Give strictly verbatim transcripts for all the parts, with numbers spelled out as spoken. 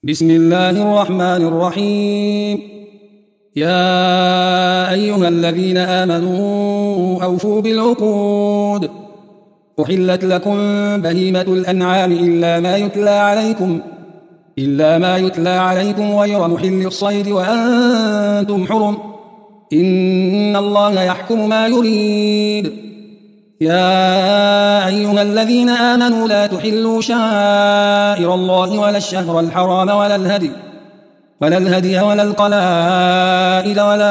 بسم الله الرحمن الرحيم. يا أيها الذين آمنوا أوفوا بالعقود. أحلت لكم بهيمة الأنعام إلا ما يتلى عليكم إلا ما يتلى عليكم غير محل الصيد وأنتم حرم، إن الله يحكم ما يريد. يا أيها الذين آمنوا لا تحلوا شعائر الله ولا الشهر الحرام ولا الهدي ولا الهدي ولا القلائد ولا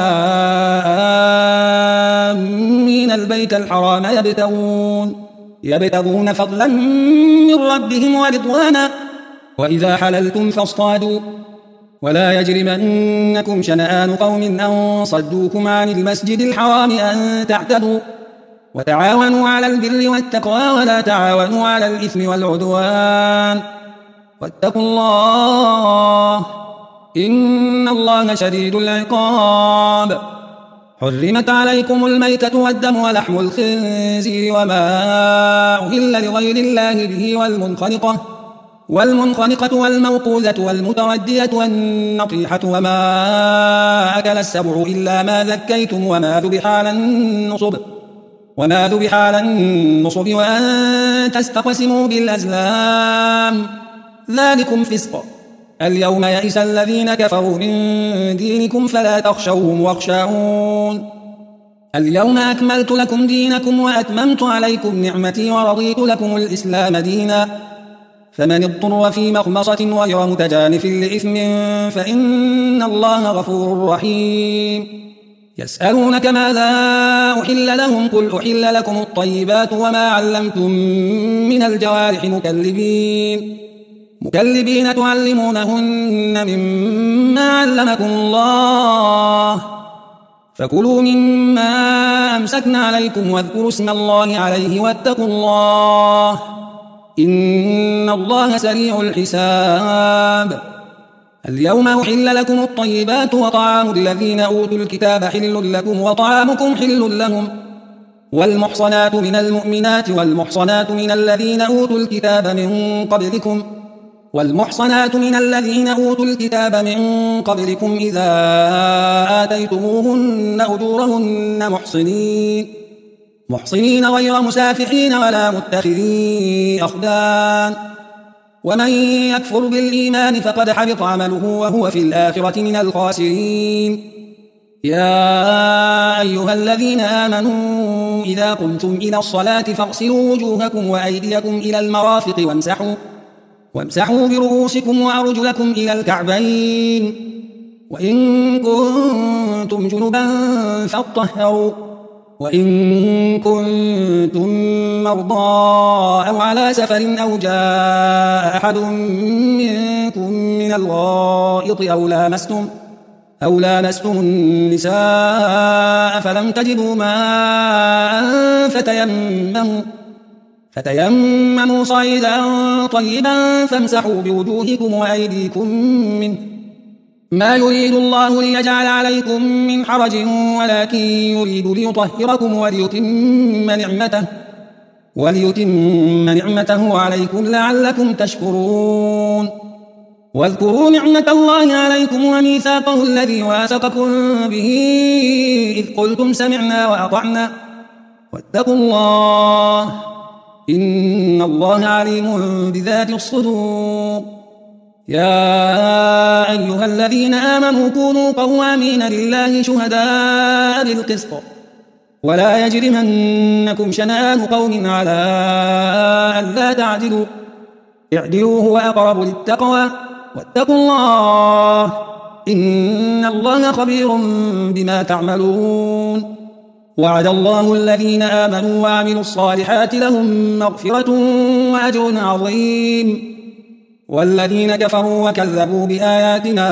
آمين البيت الحرام يبتغون يبتغون فضلا من ربهم ورضوانا، وإذا حللتم فاصطادوا، ولا يجرمنكم شنآن قوم أن صدوكم عن المسجد الحرام أن تعتدوا، وتعاونوا على البر والتقوى ولا تعاونوا على الإثم والعدوان، واتقوا الله إن الله شديد العقاب. حرمت عليكم الميتة والدم ولحم الخنزير وما أهل لغير الله به والمنخنقة والمنخنقة والموقوذة والمتردية والنطيحة وما أكل السبع إلا ما ذكيتم وما ذبح على النصب وما ذبح على النصب وأن تستقسموا بالأزلام، ذلكم فسق. اليوم يئس الذين كفروا من دينكم فلا تخشوهم واخشون. اليوم أكملت لكم دينكم وأتممت عليكم نعمتي ورضيت لكم الإسلام دينا، فمن اضطر في مخمصة غير متجانف لإثم فإن الله غفور رحيم. يسألونك ماذا أحل لهم قل أحل لكم الطيبات وما علمتم من الجوارح مكلبين مكلبين تعلمونهن مما علمكم الله، فكلوا مما أمسكن عليكم واذكروا اسم الله عليه واتقوا الله إن الله سريع الحساب. اليوم أحل لكم الطيبات وطعام الذين أوتوا الكتاب حل لكم وطعامكم حل لهم، والمحصنات من المؤمنات والمحصنات من الذين أوتوا الكتاب من قبلكم والمحصنات من الذين أوتوا الكتاب من قبلكم إذا آتيتموهن أجورهن محصنين محصنين غير مسافحين ولا متخذي أخدان، ومن يكفر بالإيمان فقد حبط عمله وهو في الآخرة من الخاسرين. يا أيها الذين آمنوا إذا قمتم إلى الصلاة فاغسلوا وجوهكم وأيديكم إلى المرافق وامسحوا وامسحوا برؤوسكم وأرجلكم إلى الكعبين، وإن كنتم جنبا فاطهروا، وإن كنتم مرضى أو على سفر أو جاء أحد منكم من الغائط أو لامستم أو لامستم النساء فلم تجدوا ماء فتيمموا فتيمموا صعيدا طيبا فامسحوا بوجوهكم وأيديكم منه، ما يريد الله ليجعل عليكم من حرج ولكن يريد ليطهركم وليتم نعمته وليتم نعمته عليكم لعلكم تشكرون. واذكروا نعمة الله عليكم وميثاقه الذي واثقكم به إذ قلتم سمعنا وأطعنا واتقوا الله إن الله عليم بذات الصدور. يا أيها الذين آمنوا كونوا قوامين لله شهداء بالقسط، ولا يجرمنكم شنآن قوم على ألا تعدلوا اعدلوا هو أقرب للتقوى واتقوا الله إن الله خبير بما تعملون. وعد الله الذين آمنوا وعملوا الصالحات لهم مغفرة وأجر عظيم، والذين كفروا وكذبوا بآياتنا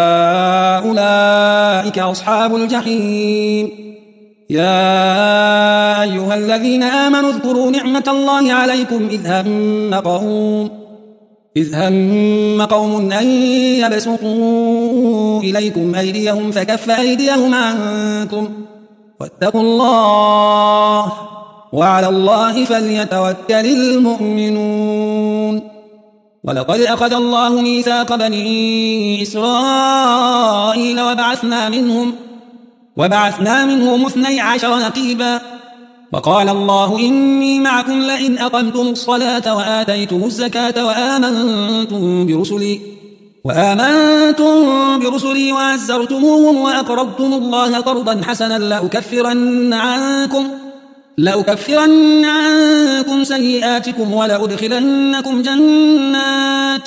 أولئك أصحاب الجحيم. يا أيها الذين آمنوا اذكروا نعمة الله عليكم إذ هم قوم إذ هم قوم أن يبسطوا إليكم أيديهم فكف أيديهم عنكم واتقوا الله وعلى الله فليتوكل المؤمنون. ولقد أخذ الله ميثاق بني إسرائيل وبعثنا منهم وبعثنا منهم اثني عشر نقيبا وقال الله إني معكم لئن أقمتم الصلاة وآتيتم الزكاة وآمنتم برسلي وآمنتم برسلي وعزرتموهم وأقرضتم الله قرضا حسنا لأكفرن عنكم لأكفرن عنكم سيئاتكم ولأدخلنكم جنات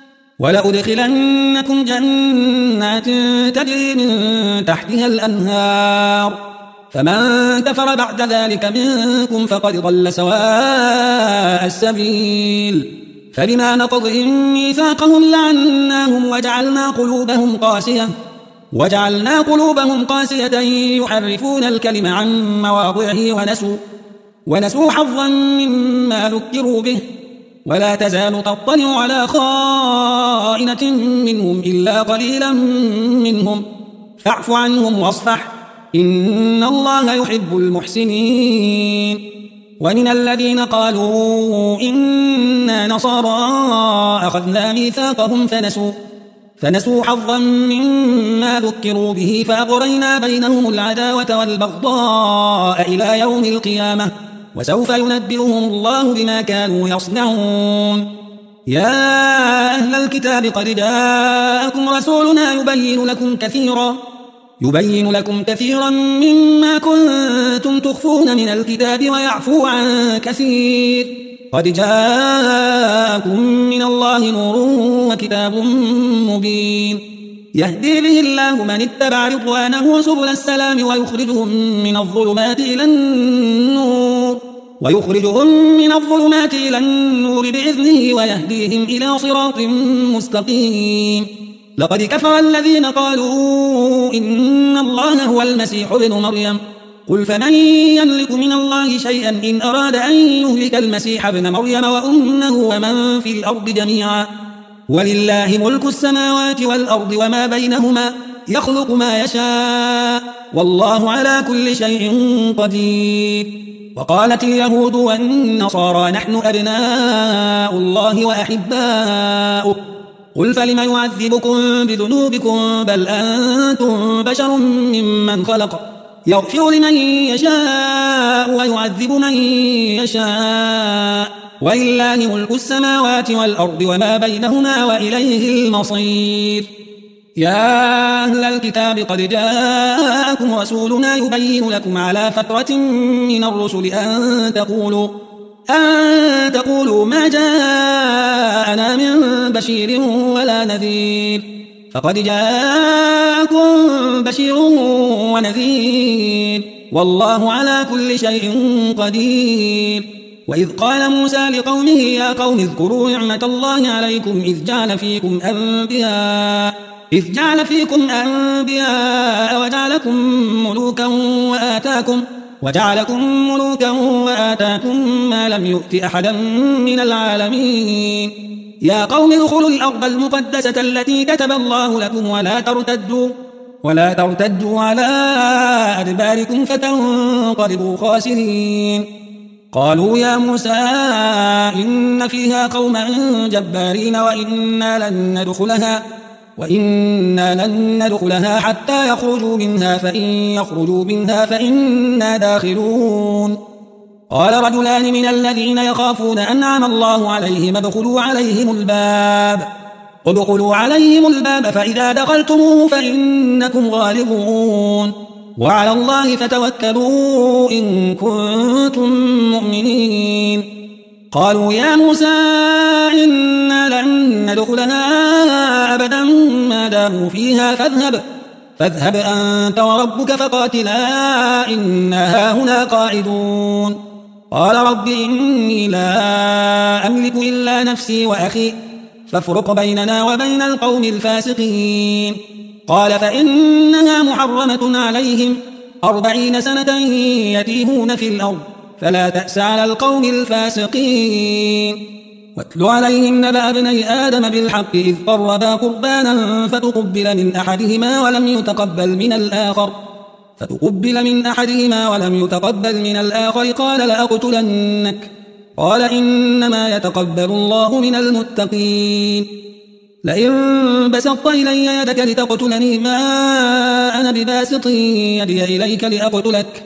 ولأدخلنكم جنات تجري من تحتها الأنهار فمن كفر بعد ذلك منكم فقد ضل سواء السبيل فبما نقضهم ميثاقهم لعناهم وجعلنا قلوبهم قاسية وجعلنا قلوبهم قاسية يحرفون الكلم عن مواضعه ونسوا ونسوا حظا مما ذكروا به ولا تزال تطلع على خائنة منهم إلا قليلا منهم فاعف عنهم واصفح إن الله يحب المحسنين ومن الذين قالوا إنا نصارى أخذنا ميثاقهم فنسوا فنسوا حظا مما ذكروا به فأغرينا بينهم العداوة والبغضاء إلى يوم القيامة وسوف ينبئهم الله بما كانوا يصنعون يا أهل الكتاب قد جاءكم رسولنا يبين لكم كثيرا يبين لكم كثيرا مما كنتم تخفون من الكتاب ويعفو عن كثير قد جاءكم من الله نور وكتاب مبين يهدي به الله من اتبع رضوانه سبل السلام ويخرجهم من الظلمات إلى النور ويخرجهم من الظلمات إلى النور بإذنه ويهديهم إلى صراط مستقيم لقد كفر الذين قالوا إن الله هو المسيح ابن مريم قل فمن يملك من الله شيئا إن أراد أن يهلك المسيح ابن مريم وأمه ومن في الأرض جميعا ولله ملك السماوات والأرض وما بينهما يخلق ما يشاء والله على كل شيء قدير وقالت اليهود والنصارى نحن أبناء الله وأحباؤه قل فلم يعذبكم بذنوبكم بل أنتم بشر ممن خلق يغفر لمن يشاء ويعذب من يشاء ولله ملك السماوات والأرض وما بينهما وإليه المصير يا أهل الكتاب قد جاءكم رسولنا يبين لكم على فترة من الرسل أن تقولوا أن تقولوا ما جاءنا من بشير ولا نذير فقد جاءكم بشير ونذير والله على كل شيء قدير وإذ قال موسى لقومه يا قوم اذكروا نعمة الله عليكم إذ جعل فيكم أنبياء إذ جعل فيكم أنبياء وجعلكم ملوكا وآتاكم وجعلكم ملوكا وآتاكم ما لم يؤت أحدا من العالمين يا قوم ادخلوا الأرض المقدسة التي كتب الله لكم ولا ترتدوا ولا ترتدوا على أدباركم فتنقلبوا خاسرين قالوا يا موسى إن فيها قوما جبارين وإنا لن ندخلها وإنا لن ندخلها حتى يخرجوا منها فإن يخرجوا منها فإنا داخلون قال رجلان من الذين يخافون أنعم الله عليهم ادخلوا عليهم الباب ادخلوا عليهم الباب فإذا دخلتموه فإنكم غالبون وعلى الله فتوكلوا إن كنتم مؤمنين قالوا يا موسى إنا لن ندخلها أبدا ما داموا فيها فاذهب فاذهب أنت وربك فقاتلا إنا هنا قاعدون قال رب إني لا أملك إلا نفسي وأخي فافرق بيننا وبين القوم الفاسقين قال فإنها محرمة عليهم أربعين سنة يتيهون في الأرض فلا تأس على القوم الفاسقين واتل عليهم نبأ ابني آدم بالحق إذ قربا قربانا فتقبل من أحدهما ولم يتقبل من الآخر فتقبل من أحدهما ولم يتقبل من الآخر قال لأقتلنك قال إنما يتقبل الله من المتقين لئن بسطت إلي يدك لتقتلني ما أنا بباسط يدي إليك لأقتلك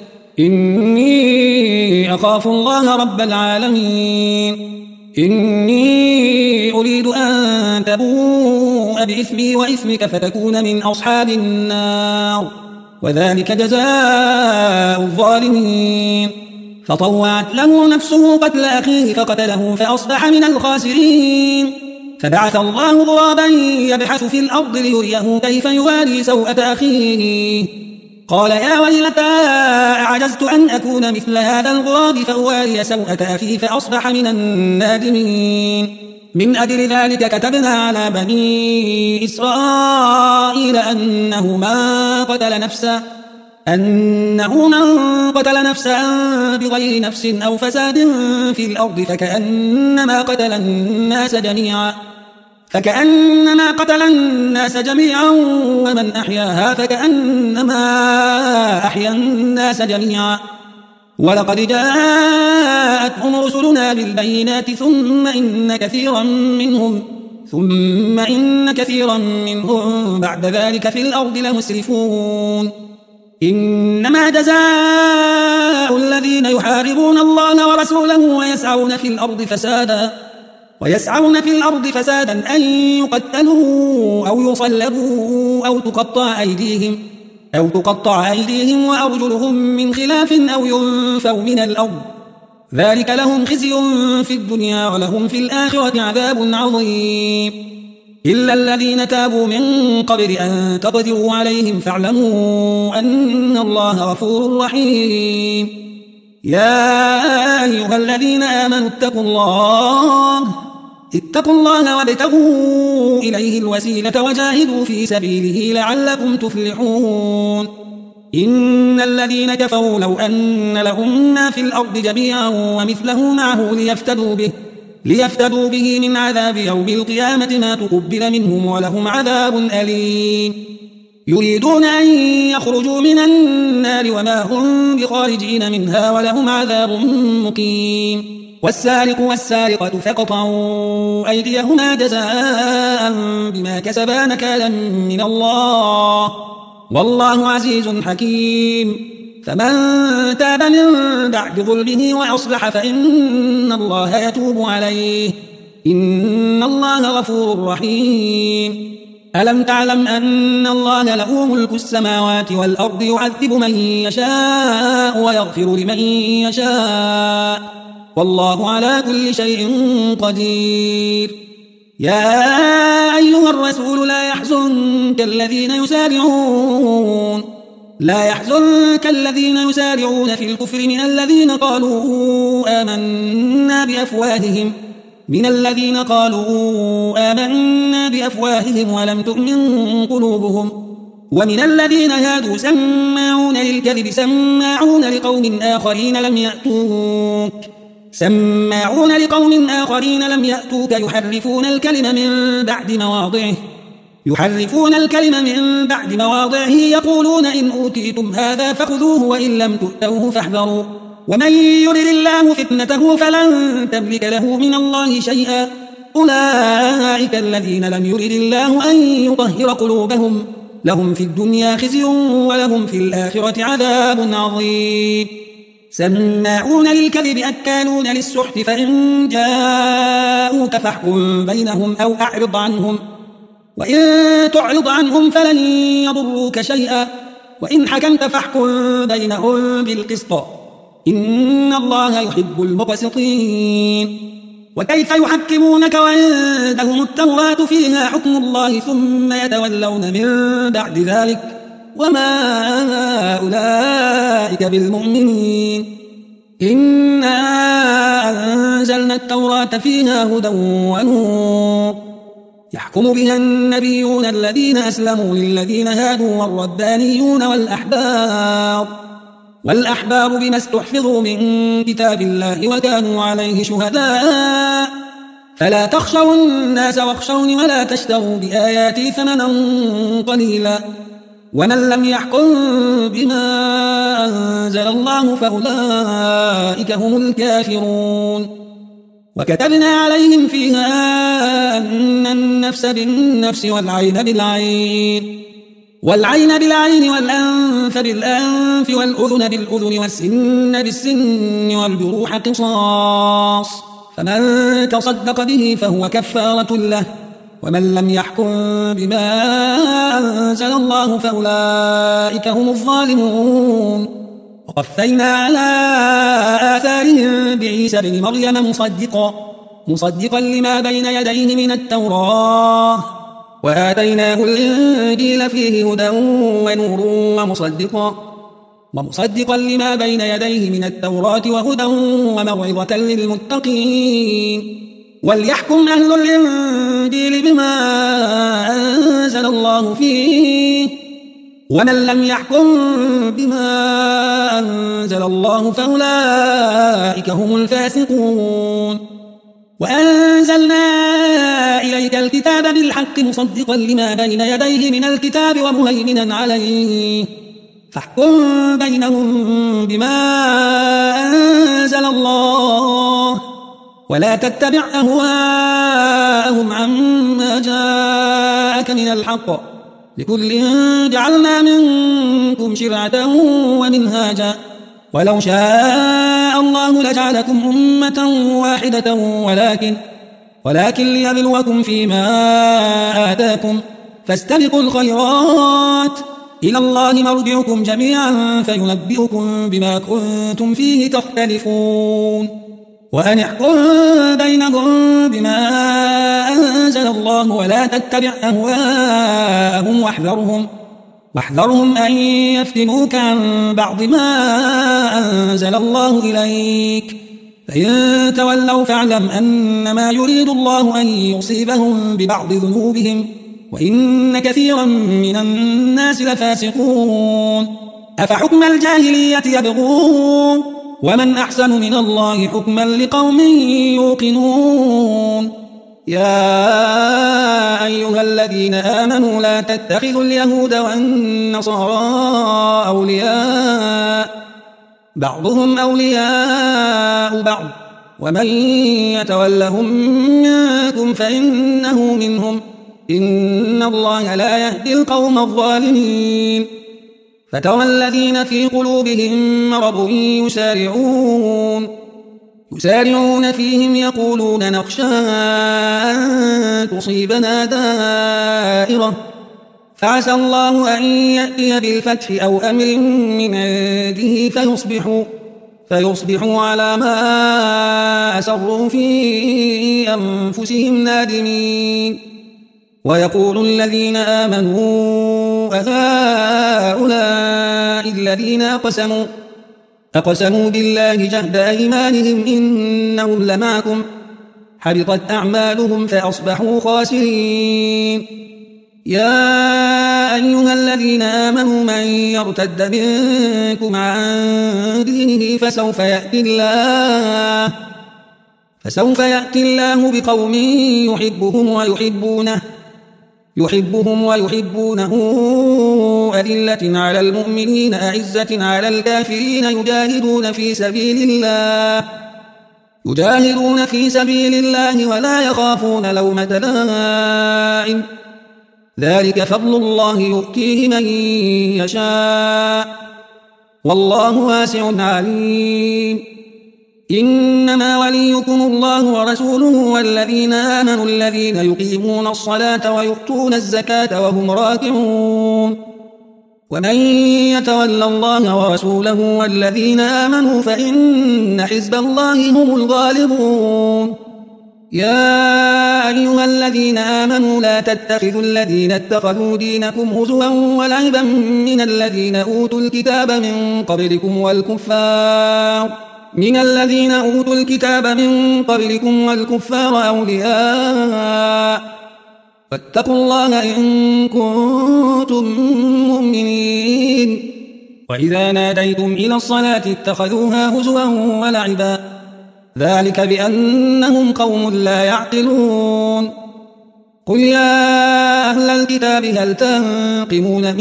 إني أخاف الله رب العالمين إني أريد أن تبوء بإثمي وإثمك فتكون من أصحاب النار وذلك جزاء الظالمين فطوعت له نفسه قتل أخيه فقتله فأصبح من الخاسرين فبعث الله غرابا يبحث في الأرض ليريه كيف يواري سوءة أخيه قال يا ويلتى أعجزت أن أكون مثل هذا الغراب فأواري سوءة أخي فأصبح من النادمين من أجل ذلك كتبنا على بني إسرائيل أنه من قتل نفسا أنه من قتل نفسا بغير نفس أو فساد في الأرض فكأنما قتل الناس جميعا فكأنما قتل الناس جميعا ومن أحياها فكأنما أحيا الناس جميعا ولقد جاءتهم رسلنا بالبينات ثم إن كثيرا منهم ثم إن كثيرا منهم بعد ذلك في الأرض لمسرفون إنما جزاء الذين يحاربون الله ورسوله ويسعون في الأرض فسادا ويسعون في الأرض فسادا أن يقتلوا أو يصلبوا أو تقطع أيديهم أو تقطع أيديهم وأرجلهم من خلاف أو ينفوا من الأرض ذلك لهم خزي في الدنيا ولهم في الآخرة عذاب عظيم إلا الذين تابوا من قبل أن تقدروا عليهم فاعلموا أن الله غفور رحيم يا أيها الذين آمنوا اتقوا الله اتقوا الله وابتغوا إليه الوسيلة وجاهدوا في سبيله لعلكم تفلحون إن الذين كفروا لو أن لهم ما في الأرض جميعا ومثله معه ليفتدوا به ليفتدوا به من عذاب يوم القيامة ما تقبل منهم ولهم عذاب أليم يريدون أن يخرجوا من النار وما هم بخارجين منها ولهم عذاب مقيم والسارق والسارقة فاقطعوا أيديهما جزاء بما كسبا نكالا من الله والله عزيز حكيم فمن تاب من بعد ظلمه وأصلح فإن الله يتوب عليه إن الله غفور رحيم ألم تعلم أن الله له ملك السماوات والأرض يعذب من يشاء ويغفر لمن يشاء والله على كل شيء قدير يا أيها الرسول لا يحزنك الذين يسارعون لا يحزنك الذين يسارعون في الكفر من الذين قالوا آمنا بأفواههم من الذين قالوا آمنا بأفواههم ولم تؤمن قلوبهم ومن الذين هادوا سماعون للكذب سماعون لقوم آخرين لم يأتوك سماعون لقوم آخرين لم يأتوك يحرفون الكلم من بعد مواضعه يحرفون الكلم من بعد مواضعه يقولون إن أوتيتم هذا فخذوه وإن لم تؤتوه فاحذروا ومن يرد الله فتنته فلن تملك له من الله شيئا أولئك الذين لم يرد الله أن يطهر قلوبهم لهم في الدنيا خزي ولهم في الآخرة عذاب عظيم سماعون للكذب أكالون للسحت فإن جاءوك فاحكم بينهم أو أعرض عنهم وإن تعرض عنهم فلن يضروك شيئا وإن حكمت فاحكم بينهم بالقسط إن الله يحب المقسطين وكيف يحكمونك وعندهم التوراة فيها حكم الله ثم يتولون من بعد ذلك وما أولئك بالمؤمنين إنا أنزلنا التوراة فيها هدى ونور يحكم بها النبيون الذين أسلموا للذين هادوا والربانيون والأحبار والأحبار بما استحفظوا من كتاب الله وكانوا عليه شهداء فلا تخشوا الناس واخشوني ولا تشتروا بآياتي ثمنا قليلا ومن لم يحكم بما أنزل الله فأولئك هم الكافرون وكتبنا عليهم فيها أن النفس بالنفس والعين بالعين والعين بالعين والأنف بالأنف والأذن بالأذن والسن بالسن والجروح قصاص، فمن تصدق به فهو كفارة له، ومن لم يحكم بما أنزل الله فأولئك هم الظالمون. وقفينا على آثارهم بعيسى بن مريم مصدقا مصدقا لما بين يديه من التوراة، وآتيناه الإنجيل فيه هدى ونور ومصدقا ومصدقا لما بين يديه من التوراة وهدى وموعظة للمتقين. وليحكم أهل الإنجيل بما أنزل الله فيه، ومن لم يحكم بما أنزل الله فأولئك هم الفاسقون. وأنزلنا إليك الكتاب بالحق مصدقا لما بين يديه من الكتاب ومهيمنا عليه، فاحكم بينهم بما أنزل الله، ولا تتبع أهواءهم عما جاءك من الحق، لكل جعلنا منكم شرعة ومنهاجا، ولو شاء الله لجعلكم أمة واحدة ولكن ولكن ليبلوكم فيما آتاكم، فاستبقوا الخيرات، إلى الله مرجعكم جميعا فينبئكم بما كنتم فيه تختلفون. وأن احكم بينهم بما أنزل الله ولا تتبع أهواءهم واحذرهم واحذرهم أن يفتنوك عن بعض ما أنزل الله إليك، فإن تولوا فاعلم أنما يريد الله أن يصيبهم ببعض ذنوبهم، وإن كثيرا من الناس لفاسقون. أفحكم الجاهلية يبغون ومن أحسن من الله حكما لقوم يوقنون. يا أيها الذين آمنوا لا تتخذوا اليهود والنصارى أولياء بعضهم أولياء بعض، ومن يتولهم منكم فإنه منهم، إن الله لا يهدي القوم الظالمين. فترى الذين في قلوبهم مرض يسارعون يسارعون فيهم يقولون نخشى أن تصيبنا دائرة، فعسى الله أن يأتي بالفتح أو أمر من عنده فيصبحوا, فيصبحوا على ما أسروا في أنفسهم نادمين. ويقول الذين آمنوا أهؤلاء الذين أقسموا أقسموا بالله جهد أيمانهم إنهم لمعكم حبطت أعمالهم فأصبحوا خاسرين. يا أيها الذين آمنوا من يرتد منكم عن دينه فسوف يأتي الله فسوف يأتي الله بقوم يحبهم ويحبونه يحبهم ويحبونه أذلة على المؤمنين أعزة على الكافرين يجاهدون في سبيل الله يجاهدون في سبيل الله ولا يخافون لومة لائم، ذلك فضل الله يؤتيه من يشاء والله واسع عليم. إنما وليكم الله ورسوله والذين آمنوا الذين يقيمون الصلاة ويؤتون الزكاة وهم راكعون، ومن يتول الله ورسوله والذين آمنوا فإن حزب الله هم الغالبون. يا أيها الذين آمنوا لا تتخذوا الذين اتخذوا دينكم هزوا ولعبا من الذين أوتوا الكتاب من قبلكم والكفار من الذين أوتوا الكتاب من قبلكم والكفار أولياء فاتقوا الله إن كنتم مؤمنين. وإذا ناديتم إلى الصلاة اتخذوها هزوا ولعبا ذلك بأنهم قوم لا يعقلون. قل يا أهل الكتاب هل تنقمون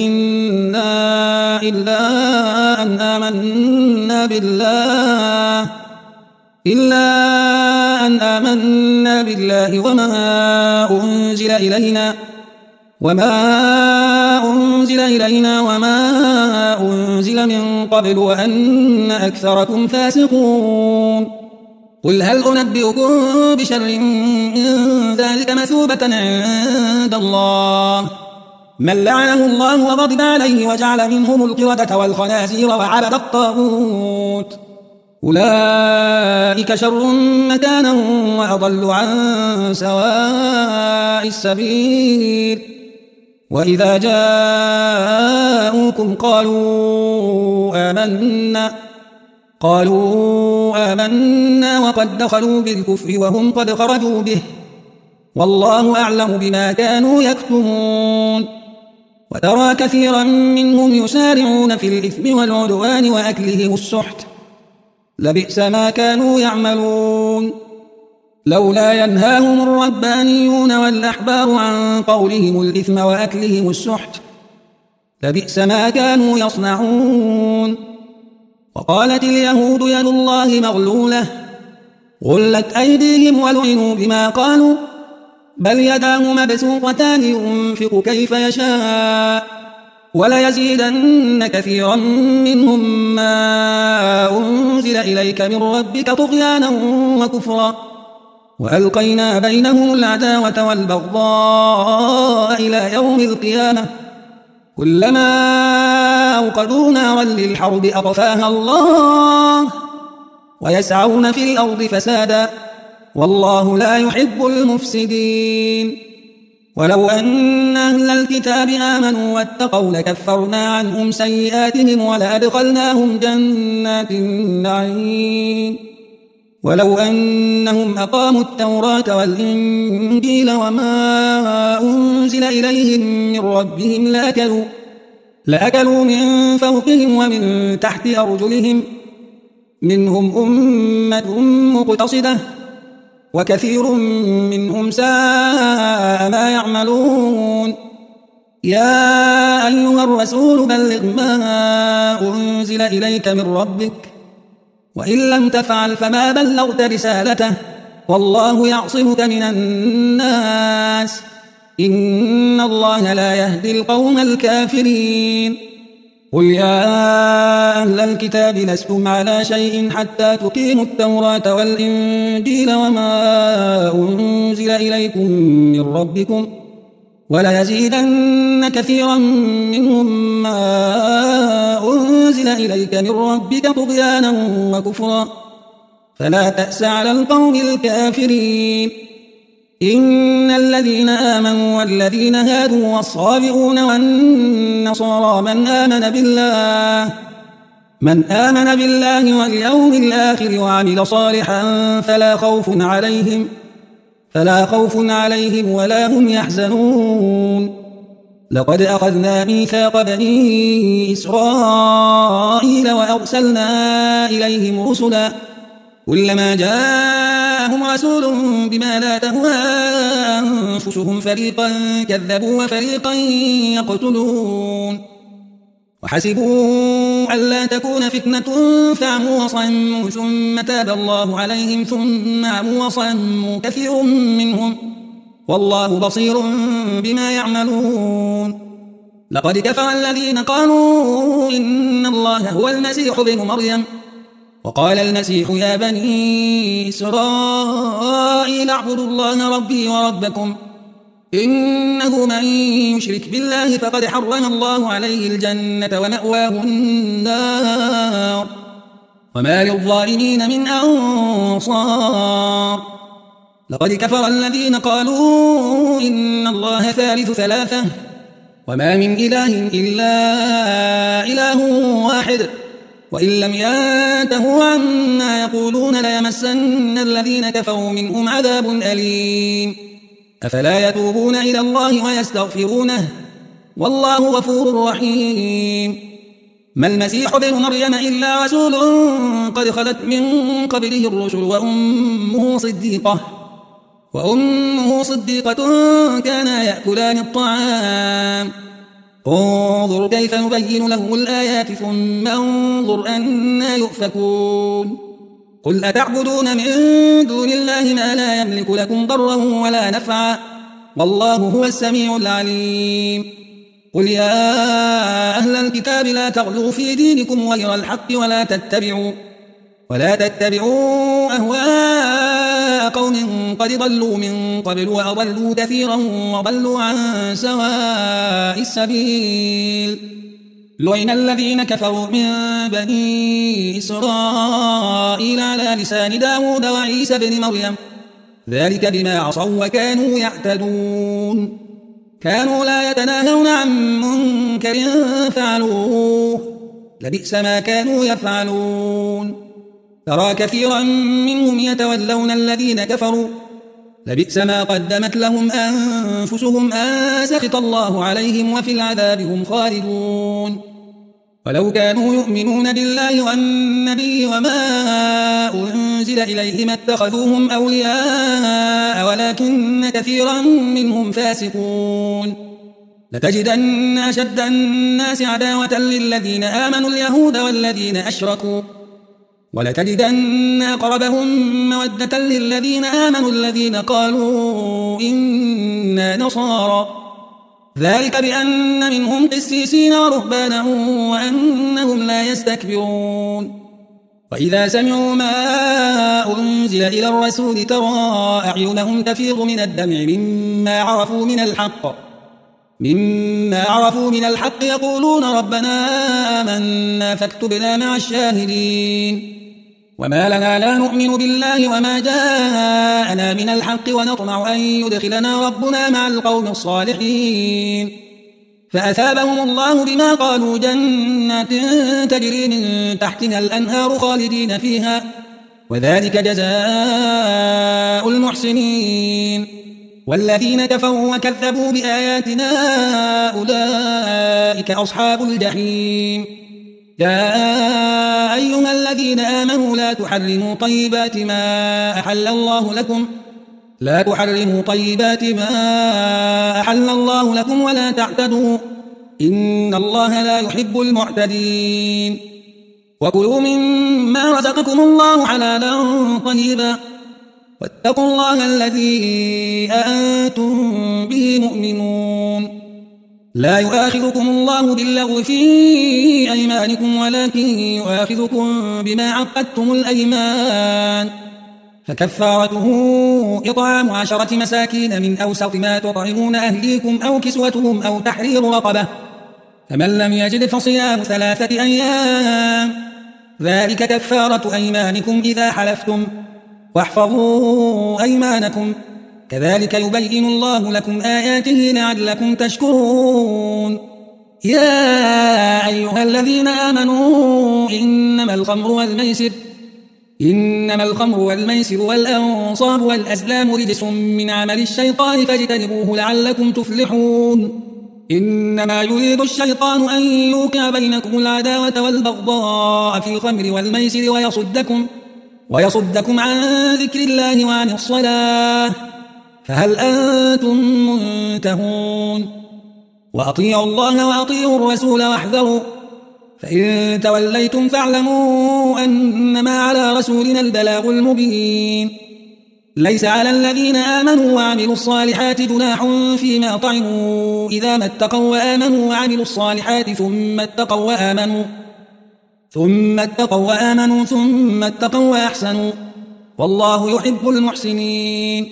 منا إلا أن آمنا بالله إلا أن آمنا بالله وما أنزل إلينا وما أنزل إلينا وما أنزل من قبل وأن أكثركم فاسقون قل هل أنبئكم بشر من ذلك مثوبة عند الله من لعنه الله وغضب عليه وجعل منهم القردة والخنازير وعبد الطاغوت أولئك شر مكانا وأضل عن سواء السبيل وإذا جاءوكم قالوا آمنا قالوا آمنا وقد دخلوا بالكفر وهم قد خرجوا به والله أعلم بما كانوا يكتمون وترى كثيرا منهم يسارعون في الإثم والعدوان وأكلهم السحت لبئس ما كانوا يعملون لولا ينهاهم الربانيون والأحبار عن قولهم الإثم وأكلهم السحت لبئس ما كانوا يصنعون وقالت اليهود يد الله مغلولة غلت أيديهم ولعنوا بما قالوا بل يداه مبسوطتان ينفق كيف يشاء وليزيدن كثيرا منهم ما أنزل إليك من ربك طغيانا وكفرا وألقينا بينهم العداوة والبغضاء إلى يوم القيامة كلما أوقدوا نارا للحرب أطفاها الله ويسعون في الأرض فسادا والله لا يحب المفسدين ولو أن أهل الكتاب آمنوا واتقوا لكفرنا عنهم سيئاتهم ولأدخلناهم جنات النعيم ولو أنهم أقاموا التوراة والإنجيل وما أنزل إليهم من ربهم لأكلوا, لأكلوا من فوقهم ومن تحت أرجلهم منهم أمة مقتصدة وكثير منهم ساء ما يعملون يا أيها الرسول بلغ ما أنزل إليك من ربك وإن لم تفعل فما بلغت رسالته والله يعصمك من الناس إن الله لا يهدي القوم الكافرين قل يا أهل الكتاب لستم على شيء حتى تقيموا التوراة والإنجيل وما أنزل إليكم من ربكم وليزيدن كثيرا منهم ما أنزل إليك من ربك طغيانا وكفرا فلا تأس على القوم الكافرين إن الذين آمنوا والذين هادوا والصابئون والنصارى من آمن بالله من آمن بالله واليوم الآخر وعمل صالحا فلا خوف عليهم فلا خوف عليهم ولا هم يحزنون لقد أخذنا ميثاق بني إسرائيل وأرسلنا إليهم رسلا كلما جاءهم رسول بما لا تهوى أنفسهم فريقا كذبوا وفريقا يقتلون وحسبوا ألا تكون فتنة فعموا وصموا ثم تاب الله عليهم ثم عموا وصموا كثير منهم والله بصير بما يعملون لقد كفر الذين قالوا إن الله هو المسيح ابن مريم وقال المسيح يا بني إسرائيل اعبدوا الله ربي وربكم إنه من يشرك بالله فقد حرم الله عليه الجنة ومأواه النار وما للظالمين من أنصار لقد كفر الذين قالوا إن الله ثالث ثلاثة وما من إله إلا إله واحد وإن لم ينتهوا عما يقولون ليمسن الذين كفروا منهم عذاب أليم أفلا يتوبون إلى الله ويستغفرونه والله غفور رحيم ما المسيح ابن مريم إلا رسول قد خلت من قبله الرسل وأمه صديقة وأمه صديقة كانا يأكلان الطعام انظر كيف نبين لهم الآيات ثم انظر أنا يؤفكون قل أتعبدون من دون الله ما لا يملك لكم ضرا ولا نفعا والله هو السميع العليم قل يا أهل الكتاب لا تغلوا في دينكم غير الحق ولا تتبعوا ولا تتبعوا أهواء قوم قد ضلوا من قبل وأضلوا كثيرا وضلوا عن سواء السبيل لعن الذين كفروا من بني إسرائيل على لسان داود وعيسى بن مريم ذلك بما عصوا وكانوا يعتدون كانوا لا يتناهون عن منكر فعلوه لبئس ما كانوا يفعلون ترى كثيرا منهم يتولون الذين كفروا لبئس ما قدمت لهم أنفسهم أن سخط الله عليهم وفي العذاب هم خالدون ولو كانوا يؤمنون بالله والنبي وما أنزل إليه ما اتخذوهم أولياء ولكن كثيرا منهم فاسقون لتجدن أشد الناس عداوة للذين آمنوا اليهود والذين أشركوا ولتجدن أقربهم مودة للذين آمنوا الذين قالوا إنا نصارى ذلك بأن منهم قسيسين ورهبانا وأنهم لا يستكبرون وإذا سمعوا ما أنزل إلى الرسول ترى أعينهم تفيض من الدمع مما عرفوا من الحق مما عرفوا من الحق يقولون ربنا آمنا فاكتبنا مع الشاهدين وما لنا لا نؤمن بالله وما جاءنا من الحق ونطمع أن يدخلنا ربنا مع القوم الصالحين فأثابهم الله بما قالوا جنات تجري من تحتها الأنهار خالدين فيها وذلك جزاء المحسنين والذين كفروا وكذبوا بآياتنا أولئك أصحاب الجحيم يا أيها الذين آمنوا لا تحرموا طيبات ما أحل الله لكم لا تحرموا طيبات ما أحل الله لكم ولا تعتدوا إن الله لا يحب المعتدين وكلوا مما رزقكم الله حلالا طيبا واتقوا الله الذي أنتم به مؤمنون لا يؤاخذكم الله باللغو في أيمانكم ولكن يؤاخذكم بما عقدتم الأيمان فكفارته إطعام عشرة مساكين من أوسط ما تطعمون أهليكم أو كسوتهم أو تحرير رقبة فمن لم يجد فصيام ثلاثة أيام ذلك كفارة أيمانكم إذا حلفتم واحفظوا أيمانكم كذلك يبين الله لكم آياته لعلكم تشكرون يا أيها الذين آمنوا إنما الخمر والميسر إنما الخمر والميسر والأنصاب والأزلام رجس من عمل الشيطان فاجتنبوه لعلكم تفلحون إنما يريد الشيطان أن يوقع بينكم العداوة والبغضاء في الخمر والميسر ويصدكم ويصدكم عن ذكر الله وعن الصلاة فهل أنتم منتهون وأطيعوا الله وأطيعوا الرسول واحذروا فإن توليتم فاعلموا أنما على رسولنا البلاغ المبين ليس على الذين آمنوا وعملوا الصالحات جناح فيما طعموا إذا ما اتقوا وآمنوا وعملوا الصالحات ثم اتقوا وآمنوا ثم اتقوا وآمنوا ثم اتقوا وأحسنوا والله يحب المحسنين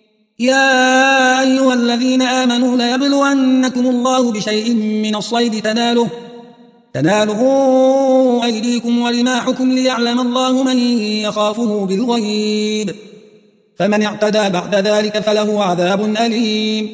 يا أيها الذين آمنوا ليبلونكم الله بشيء من الصيد تناله تناله أيديكم ورماحكم ليعلم الله من يخافه بالغيب فمن اعتدى بعد ذلك فله عذاب أليم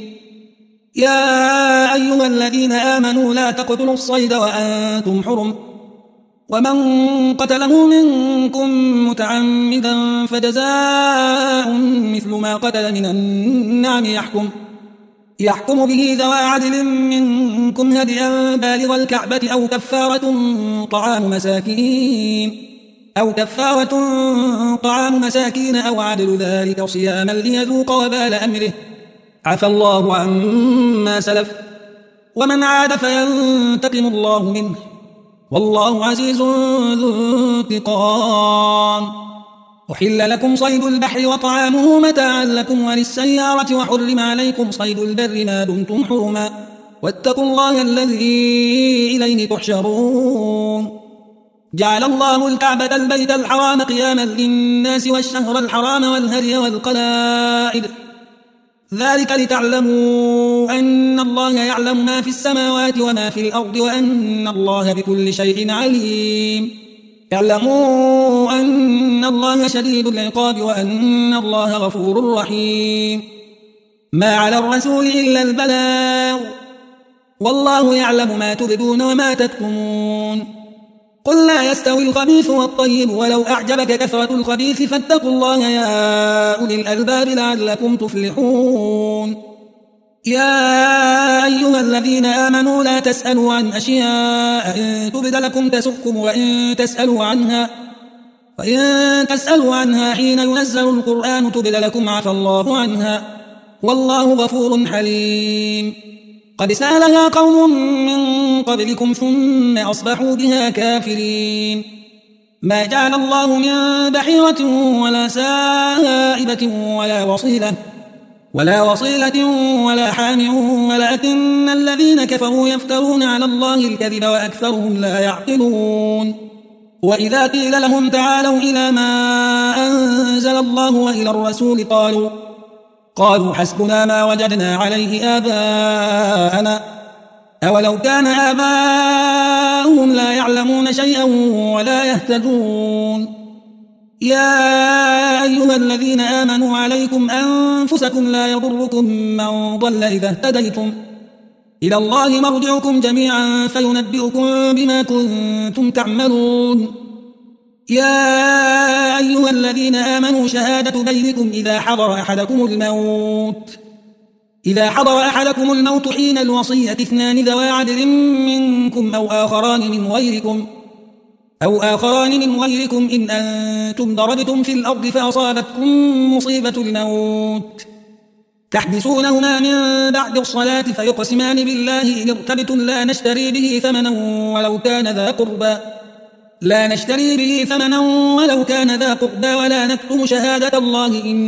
يا أيها الذين آمنوا لا تقتلوا الصيد وأنتم حرم ومن قتله منكم متعمدا فجزاء مثل ما قتل من النعم يحكم يحكم به ذوى عدل منكم هديا بالغ الكعبة أو كفارة طعام مساكين أو كفارة طعام مساكين أو عدل ذلك صياما ليذوق وبال أمره عفى الله عما سلف ومن عاد فينتقم الله منه والله عزيز ذو انتقام أحل لكم صيد البحر وطعامه متاعا لكم وللسيارة وحرم عليكم صيد البر ما دمتم حرما واتقوا الله الذي إليه تحشرون. جعل الله الكعبة البيت الحرام قياما للناس والشهر الحرام والهدي والقلائد ذلك لتعلموا أن الله يعلم ما في السماوات وما في الأرض وأن الله بكل شيء عليم. اعلموا أن الله شديد العقاب وأن الله غفور رحيم. ما على الرسول إلا البلاغ والله يعلم ما تبدون وما تكتمون. قل لا يستوي الخبيث والطيب ولو أعجبك كثرة الخبيث فاتقوا الله يا أولي الألباب لعلكم تفلحون. يا أيها الذين آمنوا لا تسألوا عن أشياء إن تبد لكم تسؤكم وإن تسألوا عنها وإن تسألوا عنها حين ينزل القرآن تبد لكم عفى الله عنها والله غفور حليم. قد سألها قوم من قبلكم ثم أصبحوا بها كافرين. ما جعل الله من بحيرة ولا سائبة ولا وصيلة ولا وصيلة ولا حام ولكن الذين كفروا يفترون على الله الكذب وأكثرهم لا يعقلون. وإذا قيل لهم تعالوا إلى ما أنزل الله وإلى الرسول قالوا قالوا حسبنا ما وجدنا عليه آباءنا أولو كان آباؤهم لا يعلمون شيئا ولا يهتدون. يا أيها الذين آمنوا عليكم أنفسكم لا يضركم من ضل إذا اهتديتم إلى الله مرجعكم جميعا فينبئكم بما كنتم تعملون. يا أيها الذين آمنوا شهادة بينكم إذا حضر أحدكم الموت إذا حضر أحدكم الموت حين الوصية اثنان ذوى عدل منكم أو آخران من غيركم أو آخران من غيركم إن أنتم ضربتم في الأرض فأصابتكم مصيبة الموت تحبسونهما من بعد الصلاة فيقسمان بالله إن ارتبتم لا نشتري به ثمنا ولو كان ذا قربى لا نشتري به ثمنا ولو كان ذا قربى ولا نكتم شهادة الله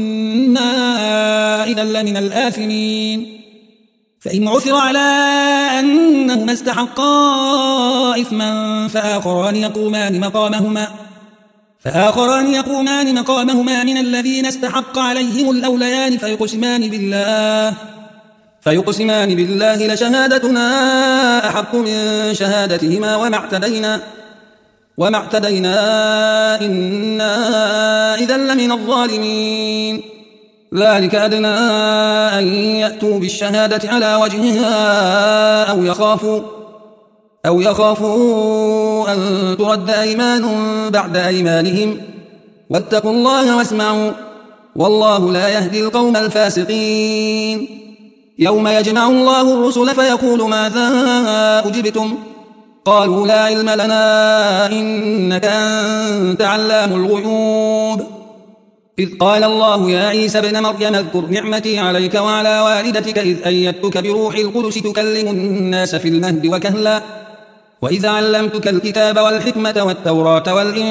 إنا إذا لمن الآثمين. فإن عثر على أنهما استحقا إثما فآخران يقومان مقامهما فآخران يقومان مقامهما من الذين استحق عليهم الأوليان فيقسمان بالله فيقسمان بالله لشهادتنا أحق من شهادتهما وما اعتدينا وما اعتدينا إنا إذا لمن الظالمين. ذلك أدنى أن يأتوا بالشهادة على وجهها أو يخافوا أو يخافوا أن ترد أيمان بعد أيمانهم واتقوا الله واسمعوا والله لا يهدي القوم الفاسقين. يوم يجمع الله الرسل فيقول ماذا أجبتم قالوا لا علم لنا إنك أنت علام الغيوب. إذ قال الله يا عيسى ابن مريم اذكر نعمتي عليك وعلى والدتك إذ أيدتك بروح القدس تكلم الناس في المهد وكهلا وإذ علمتك الكتاب والحكمة والتوراة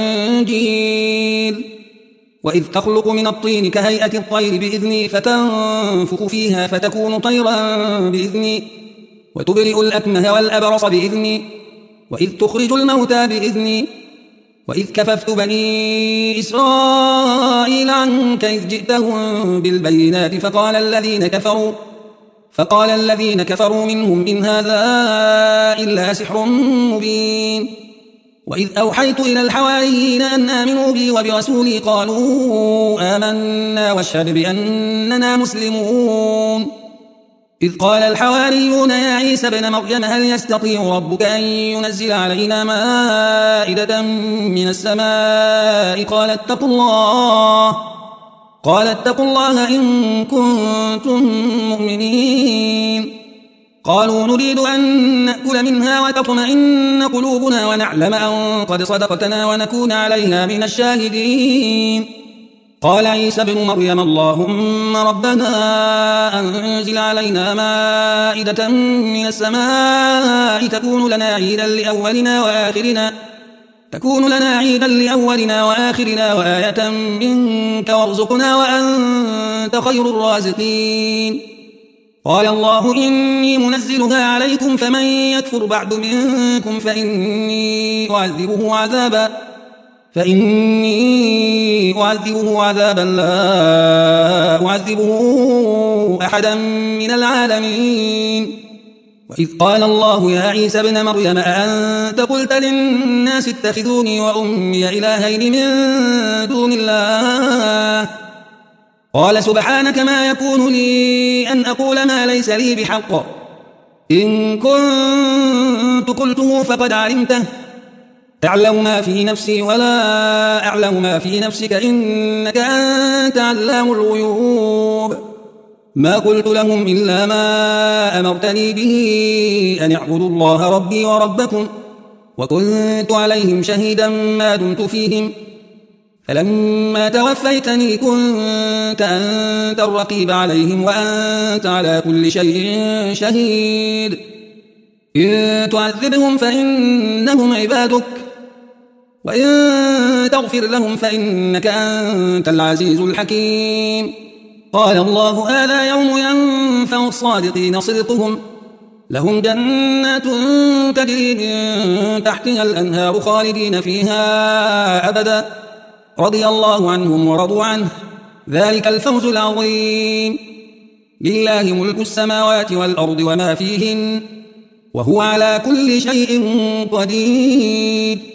والإنجيل وإذ تخلق من الطين كهيئة الطير بإذني فتنفخ فيها فتكون طيرا بإذني وتبرئ الأكمه والأبرص بإذني وإذ تخرج الموتى بإذني وإذ كففت بني إسرائيل عنك إذ جئتهم بالبينات فقال الذين كفروا فقال الذين كفروا منهم إن هذا إلا سحر مبين. وإذ أوحيت إلى الحواريين أن آمنوا بي وبرسولي قالوا آمنا واشهد بأننا مسلمون. إذ قال الحواريون يا عيسى ابن مريم هل يستطيع ربك أن ينزل علينا مائدة من السماء قال اتقوا الله قال اتقوا الله إن كنتم مؤمنين. قالوا نريد أن نأكل منها وتطمئن قلوبنا ونعلم أن قد صدقتنا ونكون عليها من الشاهدين. قال عيسى ابن مريم اللهم ربنا أنزل علينا مائدة من السماء تكون لنا عيدا لأولنا وآخرنا تكون لنا عيدا لأولنا وآخرنا وآية منك وارزقنا وأنت خير الرازقين. قال الله إني منزلها عليكم فمن يكفر بعد منكم فإني أعذبه عذابا فإني أعذبه عذابا لا أعذبه أحدا من العالمين. وإذ قال الله يا عيسى ابن مريم أأنت قلت للناس اتخذوني وأمي إلهين من دون الله قال سبحانك ما يكون لي أن أقول ما ليس لي بحق إن كنت قلته فقد علمته تعلم ما في نفسي ولا أعلم ما في نفسك إنك أنت علام الغيوب. ما قلت لهم إلا ما أمرتني به أن اعبدوا الله ربي وربكم وكنت عليهم شهيدا ما دمت فيهم فلما توفيتني كنت أنت الرقيب عليهم وأنت على كل شيء شهيد. إن تعذبهم فإنهم عبادك وإن تغفر لهم فإنك أنت العزيز الحكيم. قال الله هذا يوم ينفع الصادقين صدقهم لهم جنات تجري من تحتها الأنهار خالدين فيها أبدا رضي الله عنهم ورضوا عنه ذلك الفوز العظيم. لله ملك السماوات والأرض وما فيهن وهو على كل شيء قدير.